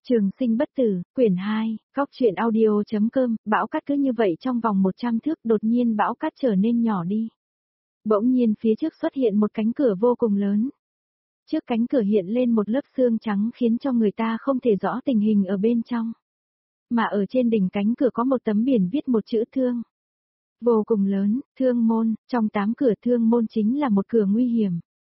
Trường sinh bất tử, quyển 2, góc truyện audio.com, bão cát cứ như vậy trong vòng 100 thước đột nhiên bão cát trở nên nhỏ đi. Bỗng nhiên phía trước xuất hiện một cánh cửa vô cùng lớn. Trước cánh cửa hiện lên một lớp xương trắng khiến cho người ta không thể rõ tình hình ở bên trong. Mà ở trên đỉnh cánh cửa có một tấm biển viết một chữ thương. Vô cùng lớn, thương môn, trong 8 cửa thương môn chính là một cửa nguy hiểm.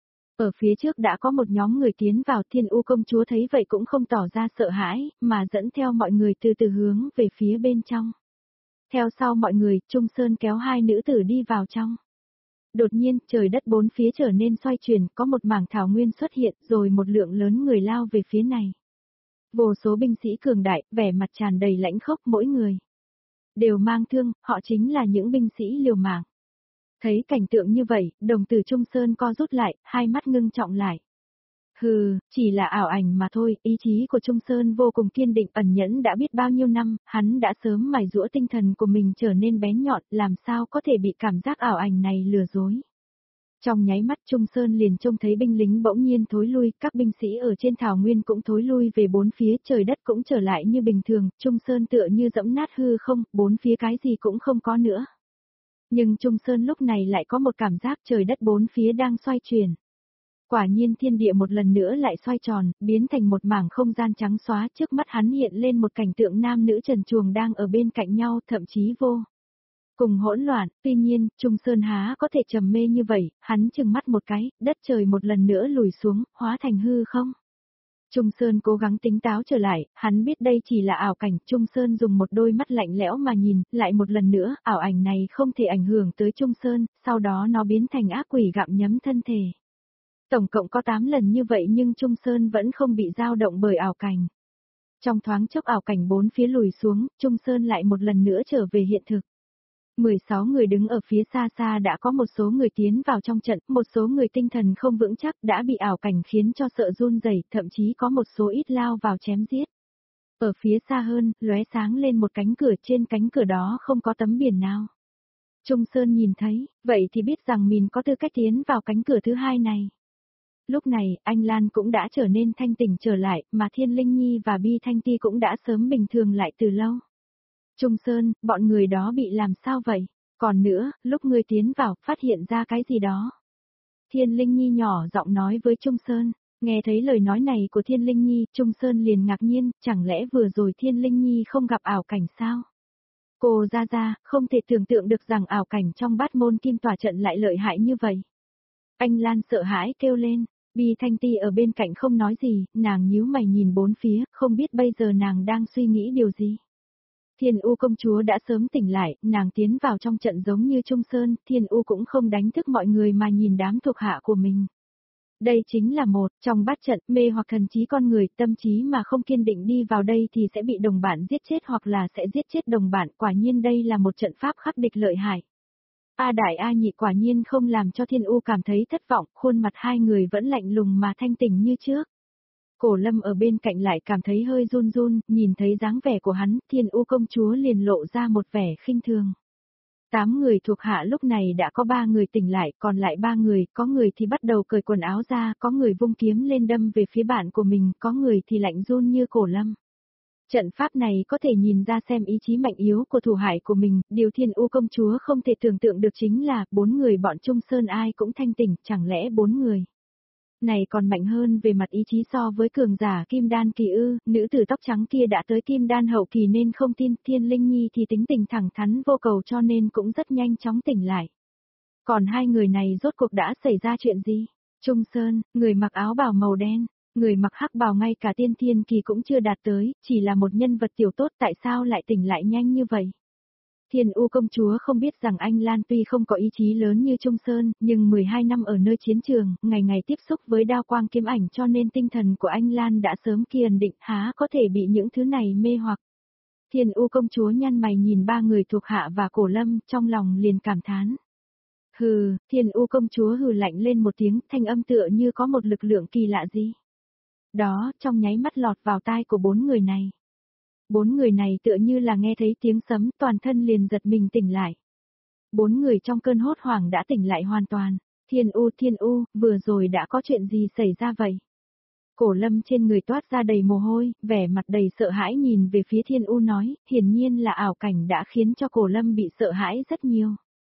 Ở phía trước đã có một nhóm người tiến vào, Thiên U công chúa thấy vậy cũng không tỏ ra sợ hãi, mà dẫn theo mọi người từ từ hướng về phía bên trong. Theo sau mọi người, Trung Sơn kéo hai nữ tử đi vào trong. Đột nhiên, trời đất bốn phía trở nên xoay chuyển, có một mảng thảo nguyên xuất hiện, rồi một lượng lớn người lao về phía này. Vô số binh sĩ cường đại, vẻ mặt tràn đầy lãnh khốc, mỗi người đều mang thương, họ chính là những binh sĩ liều mạng. Thấy cảnh tượng như vậy, đồng tử Trung Sơn co rút lại, hai mắt ngưng trọng lại. Hừ, chỉ là ảo ảnh mà thôi, ý chí của Trung Sơn vô cùng kiên định, ẩn nhẫn đã biết bao nhiêu năm, hắn đã sớm mài giũa tinh thần của mình trở nên bén nhọn, làm sao có thể bị cảm giác ảo ảnh này lừa dối. Trong nháy mắt Trung Sơn liền trông thấy binh lính bỗng nhiên thối lui, các binh sĩ ở trên thảo nguyên cũng thối lui về bốn phía, trời đất cũng trở lại như bình thường, Trung Sơn tựa như dẫm nát hư không, bốn phía cái gì cũng không có nữa. Nhưng Trung Sơn lúc này lại có một cảm giác trời đất bốn phía đang xoay chuyển. Quả nhiên thiên địa một lần nữa lại xoay tròn, biến thành một mảng không gian trắng xóa, trước mắt hắn hiện lên một cảnh tượng nam nữ trần truồng đang ở bên cạnh nhau, thậm chí vô cùng hỗn loạn. Tuy nhiên, Trung Sơn há có thể trầm mê như vậy, hắn chừng mắt một cái, đất trời một lần nữa lùi xuống, hóa thành hư không. Trung Sơn cố gắng tỉnh táo trở lại, hắn biết đây chỉ là ảo cảnh, Trung Sơn dùng một đôi mắt lạnh lẽo mà nhìn, lại một lần nữa, ảo ảnh này không thể ảnh hưởng tới Trung Sơn, sau đó nó biến thành ác quỷ gặm nhấm thân thể. Tổng cộng có 8 lần như vậy nhưng Trung Sơn vẫn không bị dao động bởi ảo cảnh. Trong thoáng chốc ảo cảnh bốn phía lùi xuống, Trung Sơn lại một lần nữa trở về hiện thực. 16 người đứng ở phía xa xa đã có một số người tiến vào trong trận, một số người tinh thần không vững chắc đã bị ảo cảnh khiến cho sợ run rẩy, thậm chí có một số ít lao vào chém giết. Ở phía xa hơn, lóe sáng lên một cánh cửa, trên cánh cửa đó không có tấm biển nào. Trung Sơn nhìn thấy, vậy thì biết rằng mình có tư cách tiến vào cánh cửa thứ hai này. Lúc này, anh Lan cũng đã trở nên thanh tỉnh trở lại, mà Thiên Linh Nhi và Bi Thanh Ti cũng đã sớm bình thường lại từ lâu. Trung Sơn, bọn người đó bị làm sao vậy? Còn nữa, lúc ngươi tiến vào, phát hiện ra cái gì đó? Thiên Linh Nhi nhỏ giọng nói với Trung Sơn. Nghe thấy lời nói này của Thiên Linh Nhi, Trung Sơn liền ngạc nhiên, chẳng lẽ vừa rồi Thiên Linh Nhi không gặp ảo cảnh sao? Cô ra, không thể tưởng tượng được rằng ảo cảnh trong Bát Môn Kim Tỏa trận lại lợi hại như vậy. Anh Lan sợ hãi kêu lên, Bi Thanh Ti ở bên cạnh không nói gì, nàng nhíu mày nhìn bốn phía, không biết bây giờ nàng đang suy nghĩ điều gì. Thiên U công chúa đã sớm tỉnh lại, nàng tiến vào trong trận giống như Trung Sơn, Thiên U cũng không đánh thức mọi người mà nhìn đám thuộc hạ của mình. Đây chính là một, trong bát trận, mê hoặc thần trí con người, tâm trí mà không kiên định đi vào đây thì sẽ bị đồng bạn giết chết hoặc là sẽ giết chết đồng bạn, quả nhiên đây là một trận pháp khắc địch lợi hại. A đại A nhị quả nhiên không làm cho Thiên U cảm thấy thất vọng, khuôn mặt hai người vẫn lạnh lùng mà thanh tỉnh như trước. Cổ Lâm ở bên cạnh lại cảm thấy hơi run run, nhìn thấy dáng vẻ của hắn, Thiên U công chúa liền lộ ra một vẻ khinh thường. 8 người thuộc hạ lúc này đã có 3 người tỉnh lại, còn lại 3 người, có người thì bắt đầu cởi quần áo ra, có người vung kiếm lên đâm về phía bạn của mình, có người thì lạnh run như Cổ Lâm. Trận pháp này có thể nhìn ra xem ý chí mạnh yếu của thủ hải của mình, điều Thiên U công chúa không thể tưởng tượng được chính là 4 người bọn Trung Sơn ai cũng thanh tỉnh, chẳng lẽ 4 người này còn mạnh hơn về mặt ý chí so với cường giả Kim Đan kỳ ư? Nữ tử tóc trắng kia đã tới Kim Đan hậu kỳ nên không tin, Thiên Linh Nhi thì tính tình thẳng thắn vô cầu cho nên cũng rất nhanh chóng tỉnh lại. Còn hai người này rốt cuộc đã xảy ra chuyện gì? Trung Sơn, người mặc áo bào màu đen, người mặc hắc bào ngay cả tiên thiên kỳ cũng chưa đạt tới, chỉ là một nhân vật tiểu tốt tại sao lại tỉnh lại nhanh như vậy? Thiên U công chúa không biết rằng anh Lan tuy không có ý chí lớn như Trung Sơn, nhưng 12 năm ở nơi chiến trường, ngày ngày tiếp xúc với đao quang kiếm ảnh cho nên tinh thần của anh Lan đã sớm kiên định, há có thể bị những thứ này mê hoặc. Thiên U công chúa nhăn mày nhìn 3 người thuộc hạ và Cổ Lâm, trong lòng liền cảm thán. Hừ, Thiên U công chúa hừ lạnh lên một tiếng, thanh âm tựa như có một lực lượng kỳ lạ gì. Đó, trong nháy mắt lọt vào tai của 4 người này. 4 người này tựa như là nghe thấy tiếng sấm, toàn thân liền giật mình tỉnh lại. 4 người trong cơn hốt hoảng đã tỉnh lại hoàn toàn. Thiên U, vừa rồi đã có chuyện gì xảy ra vậy? Cổ Lâm trên người toát ra đầy mồ hôi, vẻ mặt đầy sợ hãi nhìn về phía Thiên U nói, hiển nhiên là ảo cảnh đã khiến cho Cổ Lâm bị sợ hãi rất nhiều.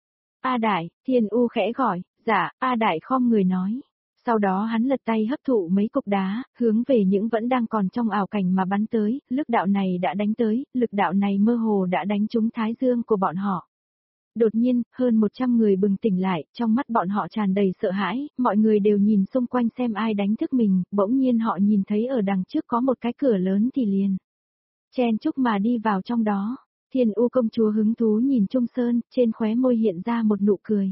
A Đại, Thiên U khẽ gọi, dạ, A Đại khom người nói. Sau đó hắn lật tay hấp thụ mấy cục đá, hướng về những vẫn đang còn trong ảo cảnh mà bắn tới, lực đạo này đã đánh tới, lực đạo này mơ hồ đã đánh trúng thái dương của bọn họ. Đột nhiên, hơn 100 người bừng tỉnh lại, trong mắt bọn họ tràn đầy sợ hãi, mọi người đều nhìn xung quanh xem ai đánh thức mình, bỗng nhiên họ nhìn thấy ở đằng trước có một cái cửa lớn thì liền chen chúc mà đi vào trong đó. Thiên U công chúa hứng thú nhìn Trung Sơn, trên khóe môi hiện ra một nụ cười.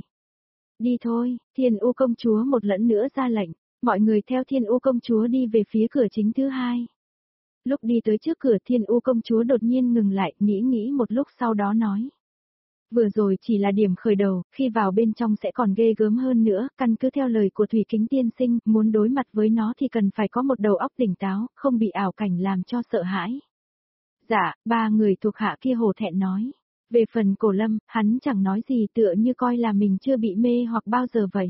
Đi thôi, Thiên U công chúa một lần nữa ra lệnh, mọi người theo Thiên U công chúa đi về phía cửa chính thứ hai. Lúc đi tới trước cửa Thiên U công chúa đột nhiên ngừng lại, nghĩ một lúc sau đó nói. Vừa rồi chỉ là điểm khởi đầu, khi vào bên trong sẽ còn ghê gớm hơn nữa, căn cứ theo lời của Thủy Kính tiên sinh, muốn đối mặt với nó thì cần phải có một đầu óc tỉnh táo, không bị ảo cảnh làm cho sợ hãi. Dạ, ba người thuộc hạ kia hổ thẹn nói. Về phần Cổ Lâm, hắn chẳng nói gì tựa như coi là mình chưa bị mê hoặc bao giờ vậy.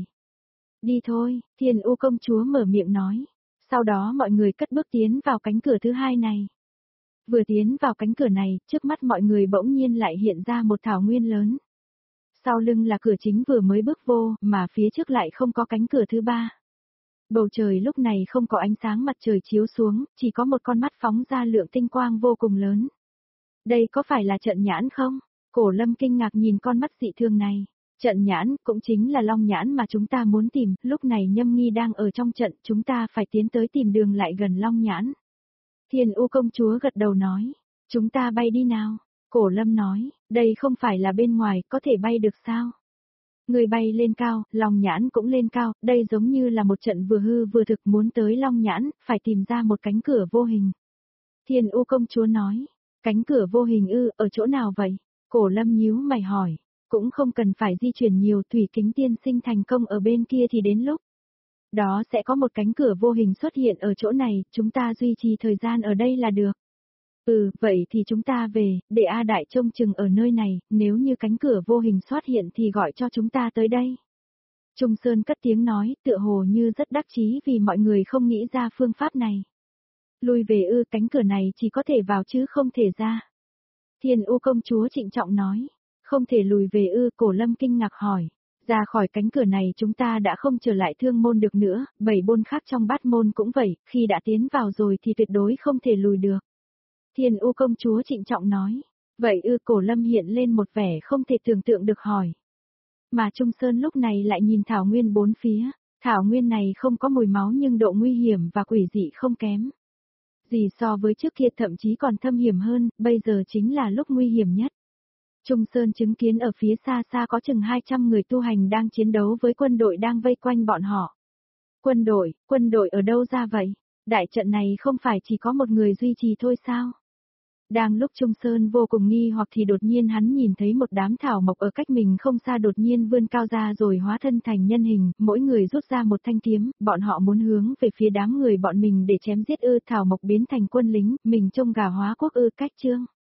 Đi thôi, Thiên U công chúa mở miệng nói. Sau đó mọi người cất bước tiến vào cánh cửa thứ hai này. Vừa tiến vào cánh cửa này, trước mắt mọi người bỗng nhiên lại hiện ra một thảo nguyên lớn. Sau lưng là cửa chính vừa mới bước vô, mà phía trước lại không có cánh cửa thứ ba. Bầu trời lúc này không có ánh sáng mặt trời chiếu xuống, chỉ có một con mắt phóng ra lượng tinh quang vô cùng lớn. Đây có phải là trận nhãn không? Cổ Lâm kinh ngạc nhìn con mắt dị thương này. Trận nhãn cũng chính là long nhãn mà chúng ta muốn tìm, lúc này Nhâm Nghi đang ở trong trận, chúng ta phải tiến tới tìm đường lại gần long nhãn. Thiên U công chúa gật đầu nói, chúng ta bay đi nào. Cổ Lâm nói, đây không phải là bên ngoài, có thể bay được sao? Người bay lên cao, long nhãn cũng lên cao, đây giống như là một trận vừa hư vừa thực, muốn tới long nhãn, phải tìm ra một cánh cửa vô hình. Thiên U công chúa nói, cánh cửa vô hình ở chỗ nào vậy? Cổ Lâm nhíu mày hỏi, cũng không cần phải di chuyển nhiều, Thủy Kính tiên sinh thành công ở bên kia thì đến lúc đó sẽ có một cánh cửa vô hình xuất hiện ở chỗ này, chúng ta duy trì thời gian ở đây là được. Vậy thì chúng ta về, để A Đại trông chừng ở nơi này, nếu như cánh cửa vô hình xuất hiện thì gọi cho chúng ta tới đây. Trung Sơn cất tiếng nói, tựa hồ như rất đắc chí vì mọi người không nghĩ ra phương pháp này. Lui về cánh cửa này chỉ có thể vào chứ không thể ra. Thiên U công chúa trịnh trọng nói, không thể lùi về Cổ Lâm kinh ngạc hỏi. Ra khỏi cánh cửa này chúng ta đã không trở lại Thương môn được nữa, 7 môn khác trong Bát môn cũng vậy, khi đã tiến vào rồi thì tuyệt đối không thể lùi được. Thiên U công chúa trịnh trọng nói, vậy Cổ Lâm hiện lên một vẻ không thể tưởng tượng được hỏi. Mà Trung Sơn lúc này lại nhìn thảo nguyên bốn phía, thảo nguyên này không có mùi máu nhưng độ nguy hiểm và quỷ dị không kém. Gì so với trước kia thậm chí còn thâm hiểm hơn, bây giờ chính là lúc nguy hiểm nhất. Trung Sơn chứng kiến ở phía xa xa có chừng 200 người tu hành đang chiến đấu với quân đội đang vây quanh bọn họ. Quân đội ở đâu ra vậy? Đại trận này không phải chỉ có một người duy trì thôi sao? Đang lúc Trung Sơn vô cùng nghi hoặc thì đột nhiên hắn nhìn thấy một đám thảo mộc ở cách mình không xa đột nhiên vươn cao ra rồi hóa thân thành nhân hình, mỗi người rút ra một thanh kiếm, bọn họ muốn hướng về phía đám người bọn mình để chém giết thảo mộc biến thành quân lính, mình trông gà hóa quốc cách chương.